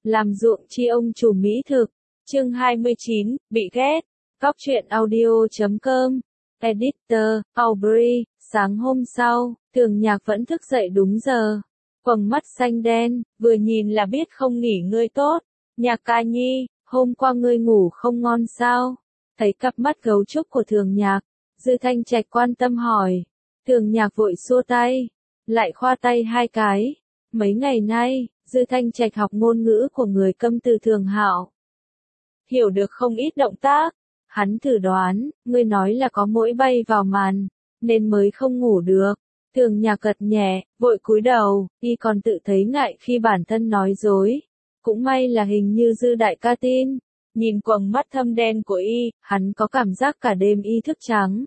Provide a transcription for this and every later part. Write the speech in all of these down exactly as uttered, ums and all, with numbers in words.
làm ruộng chi ông chủ mỹ thực. Chương hai mươi chín, bị ghét. Cóc truyện audio chấm com. Editor, Aubrey. Sáng hôm sau, Thường Nhạc vẫn thức dậy đúng giờ. Quầng mắt xanh đen, vừa nhìn là biết không nghỉ ngơi tốt. Nhạc ca nhi, hôm qua ngươi ngủ không ngon sao? Thấy cặp mắt gấu trúc của Thường Nhạc, Dư Thanh Trạch quan tâm hỏi. Thường Nhạc vội xua tay, lại khoa tay hai cái. Mấy ngày nay, Dư Thanh Trạch học ngôn ngữ của người câm từ Thường Hạo. Hiểu được không ít động tác. Hắn thử đoán, ngươi nói là có muỗi bay vào màn, nên mới không ngủ được. Thường Nhạc gật nhẹ, vội cúi đầu, y còn tự thấy ngại khi bản thân nói dối. Cũng may là hình như Dư đại ca tin. Nhìn quầng mắt thâm đen của y, hắn có cảm giác cả đêm y thức trắng.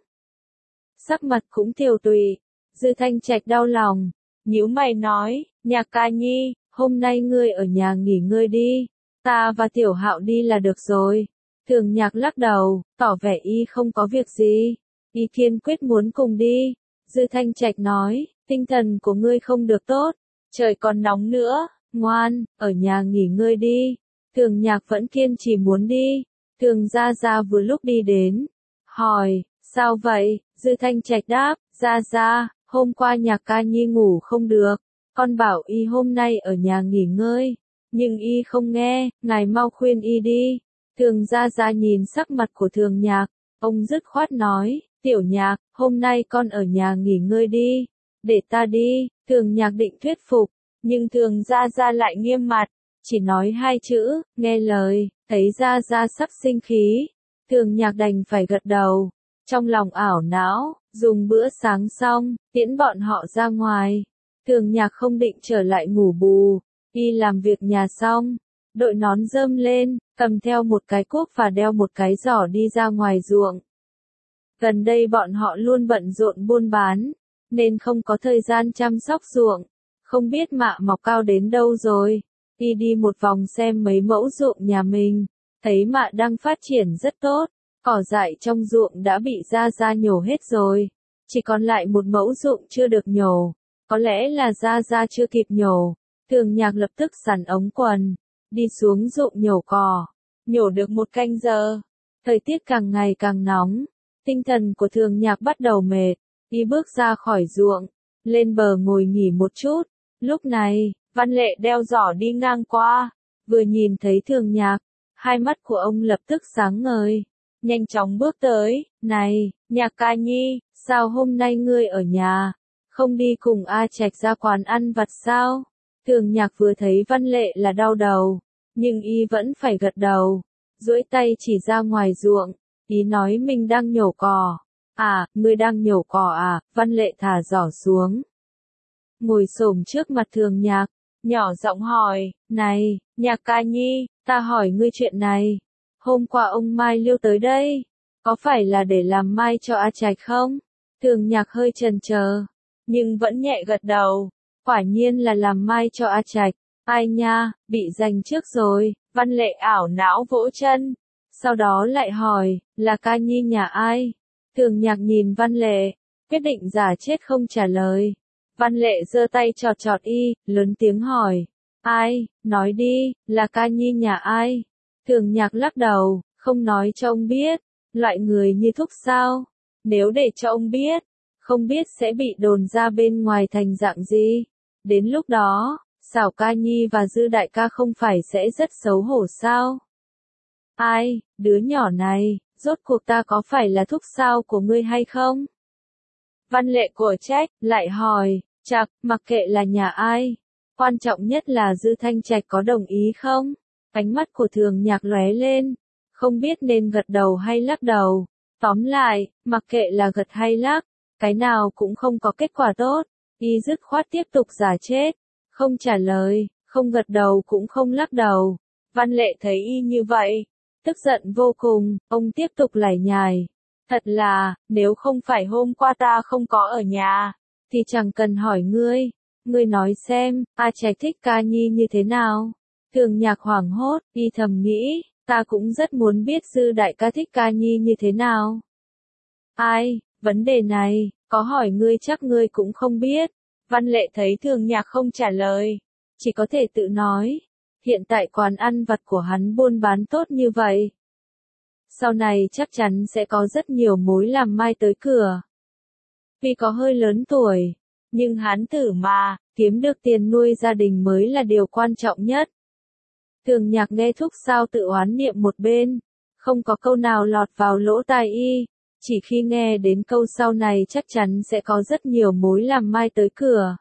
Sắc mặt cũng tiều tụy. Dư Thanh Trạch đau lòng, nhíu mày nói, Nhạc ca nhi, hôm nay ngươi ở nhà nghỉ ngơi đi, ta và Tiểu Hạo đi là được rồi. Thường Nhạc lắc đầu, tỏ vẻ y không có việc gì, y kiên quyết muốn cùng đi. Dư Thanh Trạch nói, tinh thần của ngươi không được tốt, trời còn nóng nữa, ngoan, ở nhà nghỉ ngơi đi. Thường Nhạc vẫn kiên trì muốn đi. Thường Gia Gia vừa lúc đi đến, hỏi, sao vậy? Dư Thanh Trạch đáp, Gia Gia, hôm qua Nhạc ca nhi ngủ không được, con bảo y hôm nay ở nhà nghỉ ngơi, nhưng y không nghe, ngài mau khuyên y đi. Thường Gia Gia nhìn sắc mặt của Thường Nhạc, ông dứt khoát nói, Tiểu Nhạc, hôm nay con ở nhà nghỉ ngơi đi, để ta đi. Thường Nhạc định thuyết phục, nhưng Thường Gia Gia lại nghiêm mặt, chỉ nói hai chữ, nghe lời. Thấy Gia Gia sắp sinh khí, Thường Nhạc đành phải gật đầu, trong lòng ảo não, dùng bữa sáng xong, tiễn bọn họ ra ngoài. Thường Nhạc không định trở lại ngủ bù, y làm việc nhà xong, đội nón rơm lên, cầm theo một cái cuốc và đeo một cái giỏ đi ra ngoài ruộng. Gần đây bọn họ luôn bận rộn buôn bán, nên không có thời gian chăm sóc ruộng. Không biết mạ mọc cao đến đâu rồi. Y đi một vòng xem mấy mẫu ruộng nhà mình, thấy mạ đang phát triển rất tốt, cỏ dại trong ruộng đã bị Gia Gia nhổ hết rồi, chỉ còn lại một mẫu ruộng chưa được nhổ, có lẽ là Gia Gia chưa kịp nhổ. Thường Nhạc lập tức xắn ống quần, đi xuống ruộng nhổ cỏ, nhổ được một canh giờ. Thời tiết càng ngày càng nóng, tinh thần của Thường Nhạc bắt đầu mệt, y bước ra khỏi ruộng, lên bờ ngồi nghỉ một chút. Lúc này, Văn Lệ đeo giỏ đi ngang qua, vừa nhìn thấy Thường Nhạc, hai mắt của ông lập tức sáng ngời, nhanh chóng bước tới, này, Nhạc ca nhi, sao hôm nay ngươi ở nhà, không đi cùng A Trạch ra quán ăn vặt sao? Thường Nhạc vừa thấy Văn Lệ là đau đầu, nhưng y vẫn phải gật đầu, duỗi tay chỉ ra ngoài ruộng, ý nói mình đang nhổ cỏ. À, ngươi đang nhổ cỏ à? Văn Lệ thả giỏ xuống, ngồi xổm trước mặt Thường Nhạc, nhỏ giọng hỏi, này, Nhạc ca nhi, ta hỏi ngươi chuyện này. Hôm qua ông Mai Liêu tới đây, có phải là để làm mai cho A Trạch không? Thường Nhạc hơi chần chờ, nhưng vẫn nhẹ gật đầu, quả nhiên là làm mai cho A Trạch. Ai nha, bị giành trước rồi. Văn Lệ ảo não vỗ chân, sau đó lại hỏi, là ca nhi nhà ai? Thường Nhạc nhìn Văn Lệ, quyết định giả chết không trả lời. Văn Lệ giơ tay chọt chọt y, lớn tiếng hỏi, ai, nói đi, là ca nhi nhà ai? Thường Nhạc lắc đầu, không nói cho ông biết, loại người như Thúc sao? Nếu để cho ông biết, không biết sẽ bị đồn ra bên ngoài thành dạng gì? Đến lúc đó, Xảo ca nhi và Dư đại ca không phải sẽ rất xấu hổ sao? Ai, đứa nhỏ này, rốt cuộc ta có phải là Thúc sao của ngươi hay không? Văn Lệ của trách, lại hỏi, chạc, mặc kệ là nhà ai, quan trọng nhất là Dư Thanh Trạch có đồng ý không? Ánh mắt của Thường Nhạc lóe lên, không biết nên gật đầu hay lắc đầu. Tóm lại, mặc kệ là gật hay lắc, cái nào cũng không có kết quả tốt. Y dứt khoát tiếp tục giả chết, không trả lời, không gật đầu cũng không lắc đầu. Văn Lệ thấy y như vậy, tức giận vô cùng, ông tiếp tục lải nhải. Thật là, nếu không phải hôm qua ta không có ở nhà, thì chẳng cần hỏi ngươi. Ngươi nói xem, A Trạch thích ca nhi như thế nào? Thường Nhạc hoảng hốt, y thầm nghĩ, ta cũng rất muốn biết Dư đại ca thích ca nhi như thế nào. Ai, vấn đề này, có hỏi ngươi chắc ngươi cũng không biết. Văn Lệ thấy Thường Nhạc không trả lời, chỉ có thể tự nói, hiện tại quán ăn vặt của hắn buôn bán tốt như vậy. Sau này chắc chắn sẽ có rất nhiều mối làm mai tới cửa. Vì có hơi lớn tuổi, nhưng hắn tử mà, kiếm được tiền nuôi gia đình mới là điều quan trọng nhất. Thường Nhạc nghe Thúc Sao tự oán niệm một bên, không có câu nào lọt vào lỗ tai y, chỉ khi nghe đến câu sau này chắc chắn sẽ có rất nhiều mối làm mai tới cửa.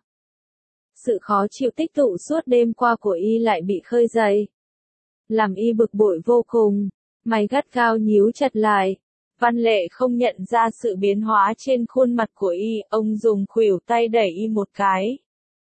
Sự khó chịu tích tụ suốt đêm qua của y lại bị khơi dậy. Làm y bực bội vô cùng, mày gắt gao nhíu chặt lại. Văn Lệ không nhận ra sự biến hóa trên khuôn mặt của y, ông dùng khuỷu tay đẩy y một cái.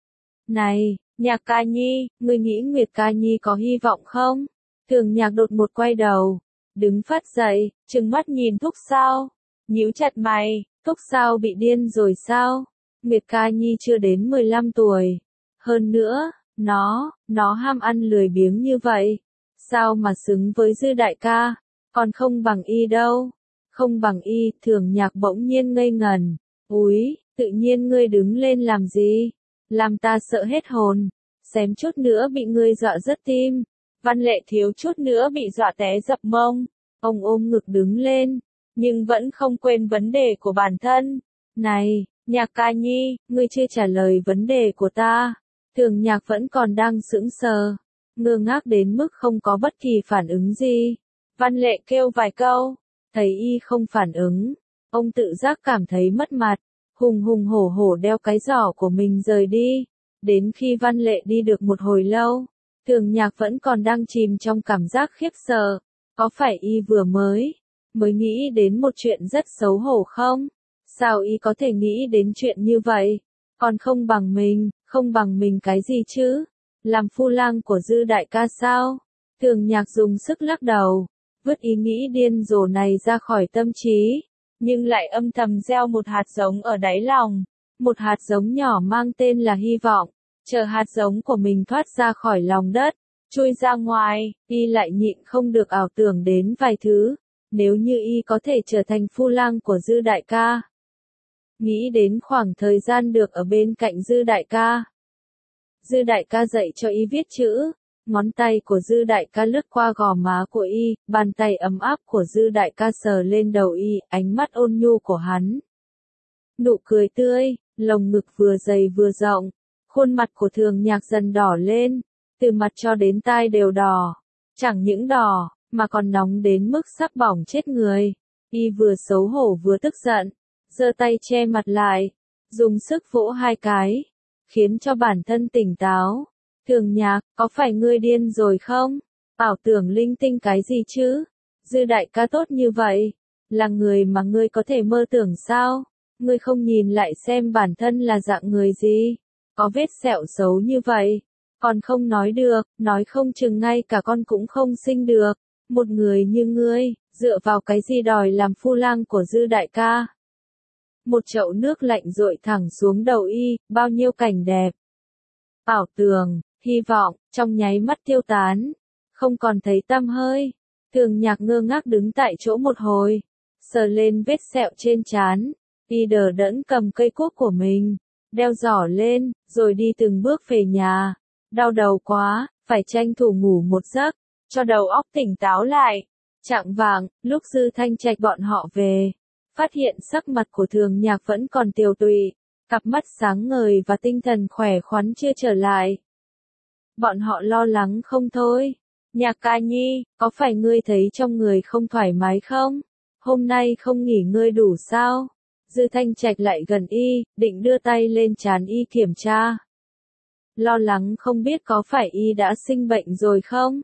Này, Nhạc ca nhi, ngươi nghĩ Nguyệt ca nhi có hy vọng không? Thường Nhạc đột một quay đầu, đứng phát dậy, trừng mắt nhìn Thúc Sao, nhíu chặt mày, Thúc Sao bị điên rồi sao? Nguyệt ca nhi chưa đến mười lăm tuổi. Hơn nữa, nó, nó ham ăn lười biếng như vậy. Sao mà xứng với Dư đại ca, còn không bằng y đâu. Không bằng y, Thường Nhạc bỗng nhiên ngây ngần. Úi, tự nhiên ngươi đứng lên làm gì? Làm ta sợ hết hồn. Xém chút nữa bị ngươi dọa rớt tim. Văn Lệ thiếu chút nữa bị dọa té dập mông. Ông ôm ngực đứng lên, nhưng vẫn không quên vấn đề của bản thân. Này, Nhạc ca nhi, ngươi chưa trả lời vấn đề của ta. Thường Nhạc vẫn còn đang sững sờ, ngơ ngác đến mức không có bất kỳ phản ứng gì. Văn Lệ kêu vài câu, thấy y không phản ứng, ông tự giác cảm thấy mất mặt, hùng hùng hổ hổ đeo cái giỏ của mình rời đi. Đến khi Văn Lệ đi được một hồi lâu, Thường Nhạc vẫn còn đang chìm trong cảm giác khiếp sợ. Có phải y vừa mới, mới nghĩ đến một chuyện rất xấu hổ không? Sao y có thể nghĩ đến chuyện như vậy? Còn không bằng mình, không bằng mình cái gì chứ? Làm phu lang của Dư đại ca sao? Thường Nhạc dùng sức lắc đầu, vứt ý nghĩ điên rồ này ra khỏi tâm trí, nhưng lại âm thầm gieo một hạt giống ở đáy lòng, một hạt giống nhỏ mang tên là hy vọng. Chờ hạt giống của mình thoát ra khỏi lòng đất, chui ra ngoài, y lại nhịn không được ảo tưởng đến vài thứ. Nếu như y có thể trở thành phu lang của Dư đại ca. Nghĩ đến khoảng thời gian được ở bên cạnh Dư đại ca. Dư đại ca dạy cho y viết chữ, ngón tay của Dư đại ca lướt qua gò má của y, bàn tay ấm áp của Dư đại ca sờ lên đầu y, ánh mắt ôn nhu của hắn. Nụ cười tươi, lồng ngực vừa dày vừa rộng, khuôn mặt của Thường Nhạc dần đỏ lên, từ mặt cho đến tai đều đỏ, chẳng những đỏ, mà còn nóng đến mức sắp bỏng chết người. Y vừa xấu hổ vừa tức giận, giơ tay che mặt lại, dùng sức vỗ hai cái, khiến cho bản thân tỉnh táo. Thường Nhạc, có phải ngươi điên rồi không? Ảo tưởng linh tinh cái gì chứ? Dư đại ca tốt như vậy, là người mà ngươi có thể mơ tưởng sao? Ngươi không nhìn lại xem bản thân là dạng người gì? Có vết sẹo xấu như vậy, còn không nói được, nói không chừng ngay cả con cũng không sinh được. Một người như ngươi, dựa vào cái gì đòi làm phu lang của Dư đại ca? Một chậu nước lạnh dội thẳng xuống đầu y, bao nhiêu cảnh đẹp. Ảo tưởng, hy vọng, trong nháy mắt tiêu tán, không còn thấy tăm hơi. Thường Nhạc ngơ ngác đứng tại chỗ một hồi, sờ lên vết sẹo trên trán, y đờ đẫn cầm cây cuốc của mình, đeo giỏ lên, rồi đi từng bước về nhà. Đau đầu quá, phải tranh thủ ngủ một giấc, cho đầu óc tỉnh táo lại. Chạng vạng, lúc Dư Thanh Trạch bọn họ về, phát hiện sắc mặt của Thường Nhạc vẫn còn tiều tụy, cặp mắt sáng ngời và tinh thần khỏe khoắn chưa trở lại. Bọn họ lo lắng không thôi. Nhạc ca nhi, có phải ngươi thấy trong người không thoải mái không? Hôm nay không nghỉ ngơi đủ sao? Dư Thanh Trạch lại gần y, định đưa tay lên trán y kiểm tra. Lo lắng không biết có phải y đã sinh bệnh rồi không?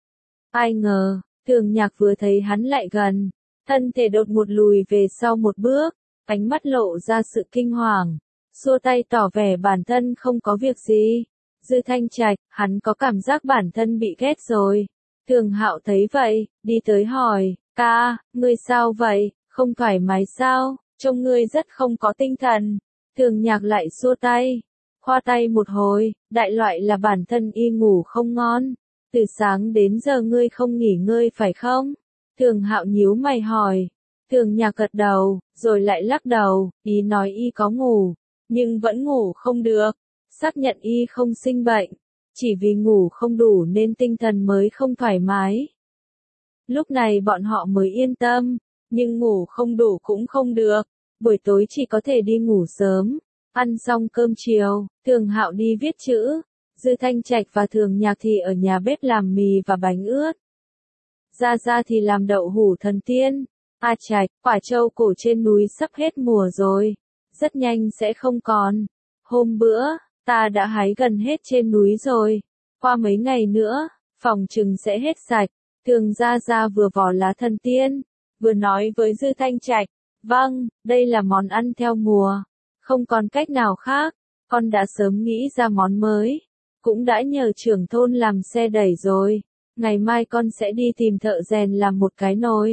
Ai ngờ, Thường Nhạc vừa thấy hắn lại gần, thân thể đột ngột lùi về sau một bước, ánh mắt lộ ra sự kinh hoàng, xua tay tỏ vẻ bản thân không có việc gì. Dư Thanh Trạch, hắn có cảm giác bản thân bị ghét rồi. Thường Hạo thấy vậy, đi tới hỏi, ca, ngươi sao vậy, không thoải mái sao, trông ngươi rất không có tinh thần. Thường Nhạc lại xua tay, khoa tay một hồi, đại loại là bản thân y ngủ không ngon. Từ sáng đến giờ ngươi không nghỉ ngơi phải không? Thường Hạo nhíu mày hỏi. Thường Nhạc gật đầu, rồi lại lắc đầu, ý nói y có ngủ, nhưng vẫn ngủ không được, xác nhận y không sinh bệnh. chỉ vì ngủ không đủ nên tinh thần mới không thoải mái. Lúc này bọn họ mới yên tâm, nhưng ngủ không đủ cũng không được, buổi tối chỉ có thể đi ngủ sớm. Ăn xong cơm chiều, Thường Hạo đi viết chữ, Dư Thanh Trạch và Thường Nhạc thì ở nhà bếp làm mì và bánh ướt. Gia Gia thì làm đậu hũ thần tiên. A Trạch, quả trâu cổ trên núi sắp hết mùa rồi, rất nhanh sẽ không còn. Hôm bữa, ta đã hái gần hết trên núi rồi, qua mấy ngày nữa, phòng chừng sẽ hết sạch. Thường Gia Gia vừa vò lá thần tiên, vừa nói với Dư Thanh Trạch, vâng, đây là món ăn theo mùa, không còn cách nào khác, con đã sớm nghĩ ra món mới, cũng đã nhờ trưởng thôn làm xe đẩy rồi, ngày mai con sẽ đi tìm thợ rèn làm một cái nồi.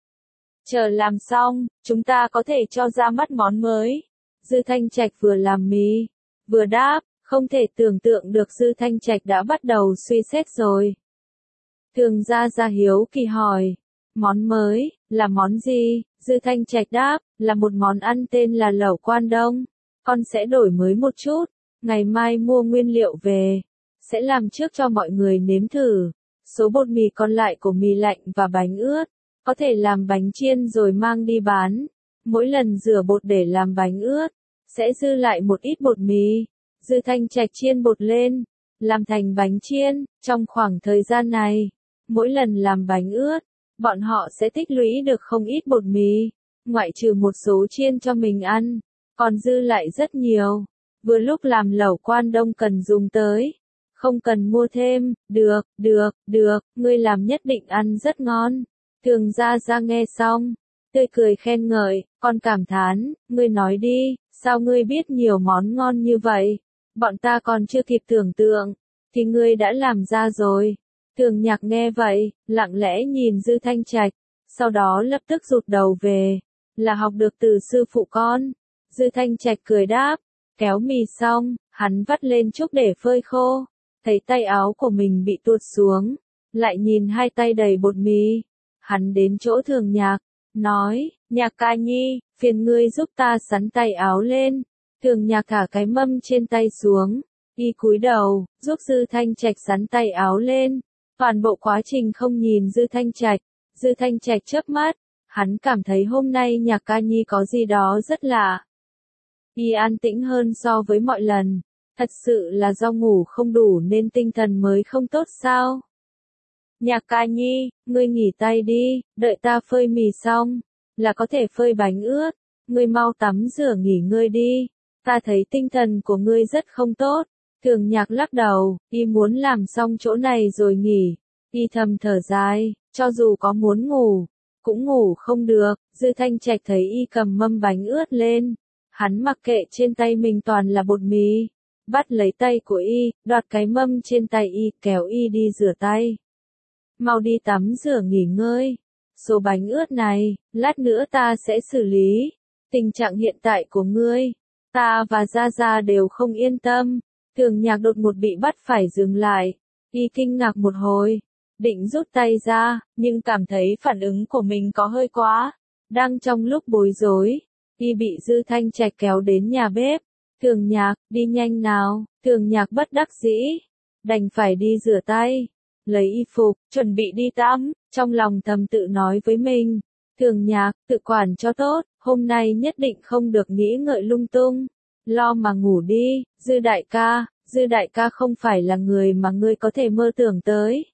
Chờ làm xong, chúng ta có thể cho ra mắt món mới. Dư Thanh Trạch vừa làm mì, vừa đáp, không thể tưởng tượng được Dư Thanh Trạch đã bắt đầu suy xét rồi. Thường Gia Gia hiếu kỳ hỏi, món mới, là món gì? Dư Thanh Trạch đáp, là một món ăn tên là lẩu Quan Đông. Con sẽ đổi mới một chút, ngày mai mua nguyên liệu về, sẽ làm trước cho mọi người nếm thử. Số bột mì còn lại của mì lạnh và bánh ướt, có thể làm bánh chiên rồi mang đi bán. Mỗi lần rửa bột để làm bánh ướt, sẽ dư lại một ít bột mì. Dư Thanh Trạch chiên bột lên, làm thành bánh chiên. Trong khoảng thời gian này, mỗi lần làm bánh ướt, bọn họ sẽ tích lũy được không ít bột mì, ngoại trừ một số chiên cho mình ăn, còn dư lại rất nhiều. Vừa lúc làm lẩu Quan Đông cần dùng tới, không cần mua thêm. Được, được, được, ngươi làm nhất định ăn rất ngon. Thường Gia Gia nghe xong, tươi cười khen ngợi, con cảm thán, ngươi nói đi, sao ngươi biết nhiều món ngon như vậy? Bọn ta còn chưa kịp tưởng tượng, thì ngươi đã làm ra rồi. Thường Nhạc nghe vậy, lặng lẽ nhìn Dư Thanh Trạch, sau đó lập tức rụt đầu về, là học được từ sư phụ con. Dư Thanh Trạch cười đáp, kéo mì xong, hắn vắt lên trúc để phơi khô, thấy tay áo của mình bị tuột xuống, lại nhìn hai tay đầy bột mì. Hắn đến chỗ Thường Nhạc, nói, Nhạc ca nhi, phiền ngươi giúp ta xắn tay áo lên. Thường Nhạc thả cái mâm trên tay xuống, y cúi đầu, giúp Dư Thanh Trạch xắn tay áo lên. Toàn bộ quá trình không nhìn Dư Thanh Trạch, Dư Thanh Trạch chớp mắt, hắn cảm thấy hôm nay Nhạc ca nhi có gì đó rất lạ. Y an tĩnh hơn so với mọi lần, thật sự là do ngủ không đủ nên tinh thần mới không tốt sao? Nhạc ca nhi, ngươi nghỉ tay đi, đợi ta phơi mì xong, là có thể phơi bánh ướt, ngươi mau tắm rửa nghỉ ngơi đi, ta thấy tinh thần của ngươi rất không tốt. Thường Nhạc lắc đầu, y muốn làm xong chỗ này rồi nghỉ, y thầm thở dài, cho dù có muốn ngủ, cũng ngủ không được. Dư Thanh Trạch thấy y cầm mâm bánh ướt lên, hắn mặc kệ trên tay mình toàn là bột mì, bắt lấy tay của y, đoạt cái mâm trên tay y, kéo y đi rửa tay. Mau đi tắm rửa nghỉ ngơi, số bánh ướt này, lát nữa ta sẽ xử lý. Tình trạng hiện tại của ngươi, ta và Gia Gia đều không yên tâm. Thường Nhạc đột ngột bị bắt phải dừng lại, y kinh ngạc một hồi, định rút tay ra, nhưng cảm thấy phản ứng của mình có hơi quá. Đang trong lúc bối rối, y bị Dư Thanh Trạch kéo đến nhà bếp. Thường Nhạc, đi nhanh nào. Thường Nhạc bất đắc dĩ, đành phải đi rửa tay, lấy y phục, chuẩn bị đi tắm, trong lòng thầm tự nói với mình. Thường Nhạc, tự quản cho tốt, hôm nay nhất định không được nghĩ ngợi lung tung. Lo mà ngủ đi, Dư đại ca, Dư đại ca không phải là người mà ngươi có thể mơ tưởng tới.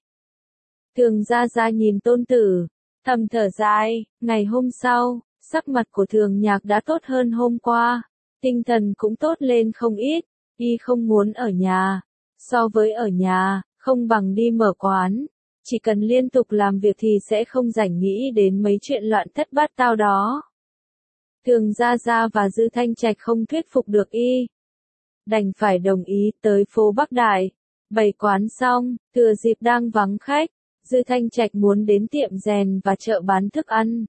Thường Gia Gia nhìn tôn tử, thầm thở dài. Ngày hôm sau, sắc mặt của Thường Nhạc đã tốt hơn hôm qua, tinh thần cũng tốt lên không ít, y không muốn ở nhà, so với ở nhà, không bằng đi mở quán, chỉ cần liên tục làm việc thì sẽ không rảnh nghĩ đến mấy chuyện loạn thất bát tao đó. Thường Gia Gia và Dư Thanh Trạch không thuyết phục được y, đành phải đồng ý tới phố Bắc Đại, bày quán xong, thừa dịp đang vắng khách, Dư Thanh Trạch muốn đến tiệm rèn và chợ bán thức ăn.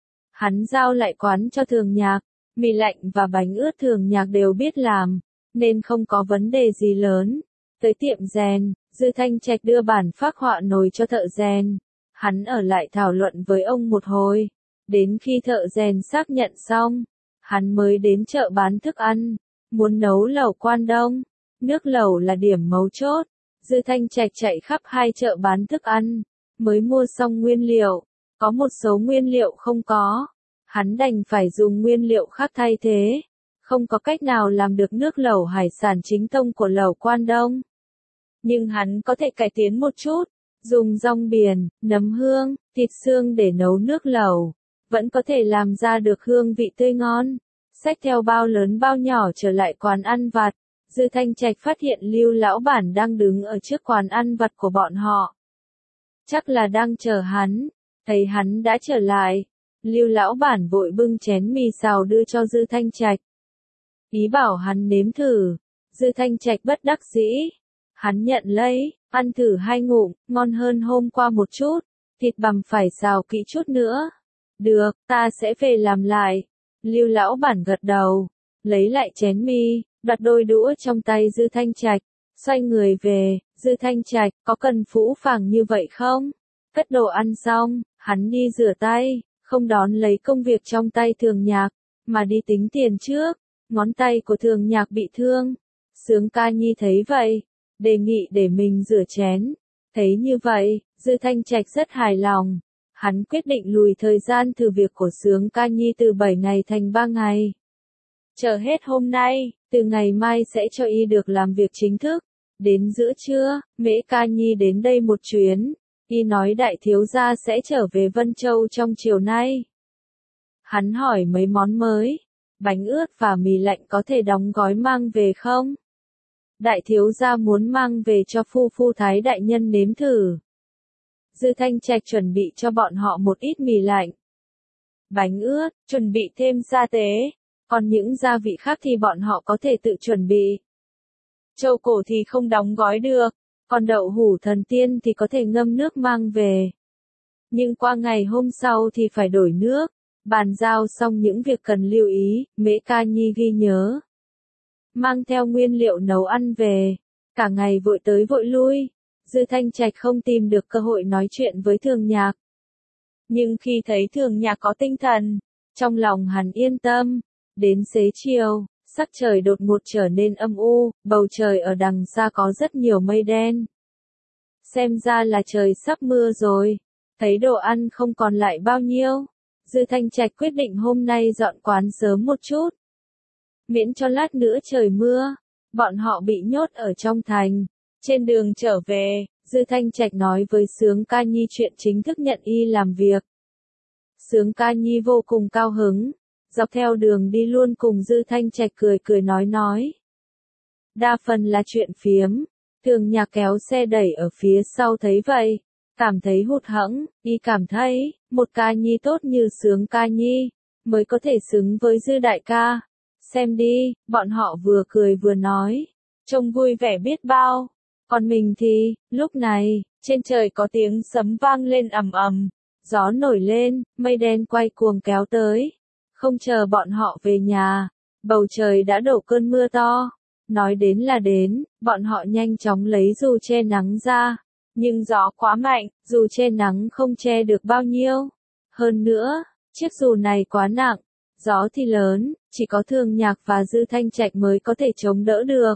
Hắn giao lại quán cho Thường Nhạc, mì lạnh và bánh ướt Thường Nhạc đều biết làm, nên không có vấn đề gì lớn. Tới tiệm rèn, Dư Thanh Trạch đưa bản phác họa nồi cho thợ rèn, hắn ở lại thảo luận với ông một hồi. Đến khi thợ rèn xác nhận xong, hắn mới đến chợ bán thức ăn, muốn nấu lẩu Quan Đông. Nước lẩu là điểm mấu chốt, Dư Thanh Trạch chạy khắp hai chợ bán thức ăn, mới mua xong nguyên liệu, có một số nguyên liệu không có, hắn đành phải dùng nguyên liệu khác thay thế, không có cách nào làm được nước lẩu hải sản chính tông của lẩu Quan Đông. Nhưng hắn có thể cải tiến một chút, dùng rong biển, nấm hương, thịt xương để nấu nước lẩu, vẫn có thể làm ra được hương vị tươi ngon. Xách theo bao lớn bao nhỏ trở lại quán ăn vặt, Dư Thanh Trạch phát hiện Lưu lão bản đang đứng ở trước quán ăn vặt của bọn họ. Chắc là đang chờ hắn, thấy hắn đã trở lại, Lưu lão bản vội bưng chén mì xào đưa cho Dư Thanh Trạch. Ý bảo hắn nếm thử, Dư Thanh Trạch bất đắc dĩ. Hắn nhận lấy, ăn thử hai ngụm, ngon hơn hôm qua một chút, thịt bằm phải xào kỹ chút nữa. Được, ta sẽ về làm lại. Lưu lão bản gật đầu, lấy lại chén mì, đặt đôi đũa trong tay Dư Thanh Trạch, xoay người về. Dư Thanh Trạch, có cần phũ phàng như vậy không? Cất đồ ăn xong, hắn đi rửa tay, không đón lấy công việc trong tay Thường Nhạc, mà đi tính tiền trước. Ngón tay của Thường Nhạc bị thương. Sướng Ca Nhi thấy vậy, đề nghị để mình rửa chén. Thấy như vậy, Dư Thanh Trạch rất hài lòng. Hắn quyết định lùi thời gian thử việc của Sướng Ca Nhi từ bảy ngày thành ba ngày. Chờ hết hôm nay, từ ngày mai sẽ cho y được làm việc chính thức. Đến giữa trưa, Mễ Ca Nhi đến đây một chuyến. Y nói đại thiếu gia sẽ trở về Vân Châu trong chiều nay. Hắn hỏi mấy món mới. Bánh ướt và mì lạnh có thể đóng gói mang về không? Đại thiếu gia muốn mang về cho phu phu Thái đại nhân nếm thử. Dư Thanh Trạch chuẩn bị cho bọn họ một ít mì lạnh. Bánh ướt, chuẩn bị thêm sa tế, còn những gia vị khác thì bọn họ có thể tự chuẩn bị. Trâu cổ thì không đóng gói được, còn đậu hũ thần tiên thì có thể ngâm nước mang về. Nhưng qua ngày hôm sau thì phải đổi nước. Bàn giao xong những việc cần lưu ý, Mễ Ca Nhi ghi nhớ. Mang theo nguyên liệu nấu ăn về, cả ngày vội tới vội lui, Dư Thanh Trạch không tìm được cơ hội nói chuyện với Thường Nhạc. Nhưng khi thấy Thường Nhạc có tinh thần, trong lòng hắn yên tâm. Đến xế chiều, sắc trời đột ngột trở nên âm u, bầu trời ở đằng xa có rất nhiều mây đen. Xem ra là trời sắp mưa rồi, thấy đồ ăn không còn lại bao nhiêu. Dư Thanh Trạch quyết định hôm nay dọn quán sớm một chút. Miễn cho lát nữa trời mưa, bọn họ bị nhốt ở trong thành. Trên đường trở về, Dư Thanh Trạch nói với Sướng Ca Nhi chuyện chính thức nhận y làm việc. Sướng Ca Nhi vô cùng cao hứng, dọc theo đường đi luôn cùng Dư Thanh Trạch cười cười nói nói. Đa phần là chuyện phiếm, Thường Nhạc kéo xe đẩy ở phía sau thấy vậy. Cảm thấy hụt hẫng, y cảm thấy, một ca nhi tốt như Sướng Ca Nhi, mới có thể xứng với Dư đại ca. Xem đi, bọn họ vừa cười vừa nói, trông vui vẻ biết bao. Còn mình thì, lúc này, trên trời có tiếng sấm vang lên ầm ầm, gió nổi lên, mây đen quay cuồng kéo tới. Không chờ bọn họ về nhà, bầu trời đã đổ cơn mưa to. Nói đến là đến, bọn họ nhanh chóng lấy dù che nắng ra. Nhưng gió quá mạnh, dù che nắng không che được bao nhiêu. Hơn nữa, chiếc dù này quá nặng, gió thì lớn, chỉ có Thường Nhạc và Dư Thanh Trạch mới có thể chống đỡ được.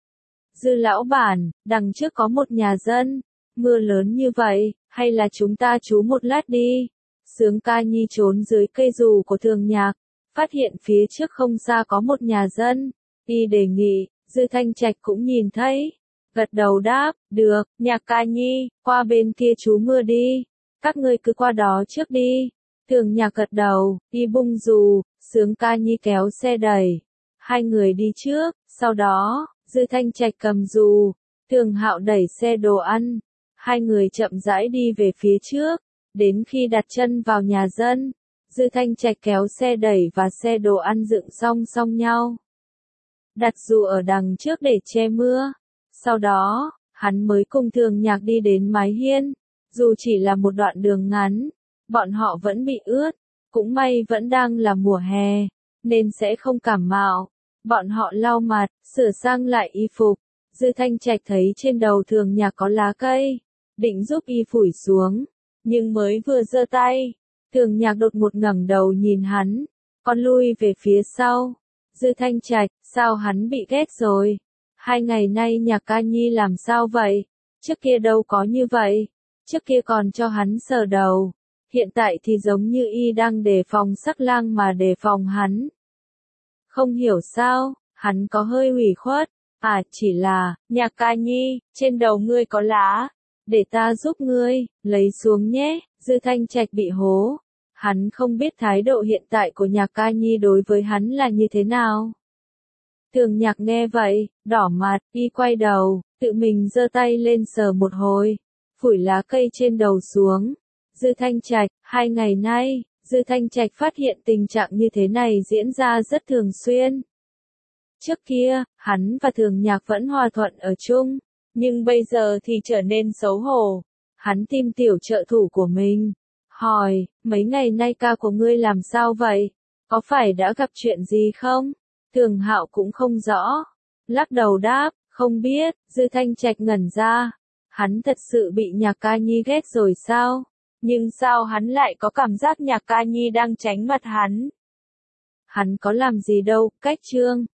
Dư lão bản, đằng trước có một nhà dân, mưa lớn như vậy, hay là chúng ta trú một lát đi. Sướng Ca Nhi trốn dưới cây dù của Thường Nhạc, phát hiện phía trước không xa có một nhà dân. Y đề nghị, Dư Thanh Trạch cũng nhìn thấy. Gật đầu đáp, được, Nhạc Ca Nhi, qua bên kia trú mưa đi, các ngươi cứ qua đó trước đi. Thường Nhạc gật đầu, y bung dù, Sướng Ca Nhi kéo xe đẩy. Hai người đi trước, sau đó, Dư Thanh Trạch cầm dù, Thường Hạo đẩy xe đồ ăn. Hai người chậm rãi đi về phía trước, đến khi đặt chân vào nhà dân, Dư Thanh Trạch kéo xe đẩy và xe đồ ăn dựng song song nhau. Đặt dù ở đằng trước để che mưa. Sau đó, hắn mới cùng Thường Nhạc đi đến mái hiên. Dù chỉ là một đoạn đường ngắn, bọn họ vẫn bị ướt. Cũng may vẫn đang là mùa hè, nên sẽ không cảm mạo. Bọn họ lau mặt, sửa sang lại y phục. Dư Thanh Trạch thấy trên đầu Thường Nhạc có lá cây, định giúp y phủi xuống. Nhưng mới vừa giơ tay, Thường Nhạc đột ngột ngẩng đầu nhìn hắn, còn lui về phía sau. Dư Thanh Trạch, sao hắn bị ghét rồi? Hai ngày nay Nhạc Ca Nhi làm sao vậy? Trước kia đâu có như vậy, trước kia còn cho hắn sờ đầu, hiện tại thì giống như y đang đề phòng Sắc Lang mà đề phòng hắn. Không hiểu sao, hắn có hơi ủy khuất, à chỉ là, Nhạc Ca Nhi, trên đầu ngươi có lá, để ta giúp ngươi, lấy xuống nhé, Dư Thanh Trạch bị hố. Hắn không biết thái độ hiện tại của Nhạc Ca Nhi đối với hắn là như thế nào. Thường Nhạc nghe vậy, đỏ mặt, y quay đầu, tự mình giơ tay lên sờ một hồi, phủi lá cây trên đầu xuống. Dư Thanh Trạch, hai ngày nay, Dư Thanh Trạch phát hiện tình trạng như thế này diễn ra rất thường xuyên. Trước kia, hắn và Thường Nhạc vẫn hòa thuận ở chung, nhưng bây giờ thì trở nên xấu hổ. Hắn tìm tiểu trợ thủ của mình, hỏi, mấy ngày nay ca của ngươi làm sao vậy? Có phải đã gặp chuyện gì không? Thường Hạo cũng không rõ, lắc đầu đáp, không biết. Dư Thanh Trạch ngẩn ra, hắn thật sự bị Nhạc Ca Nhi ghét rồi sao? Nhưng sao hắn lại có cảm giác Nhạc Ca Nhi đang tránh mặt hắn? Hắn có làm gì đâu, cách trương,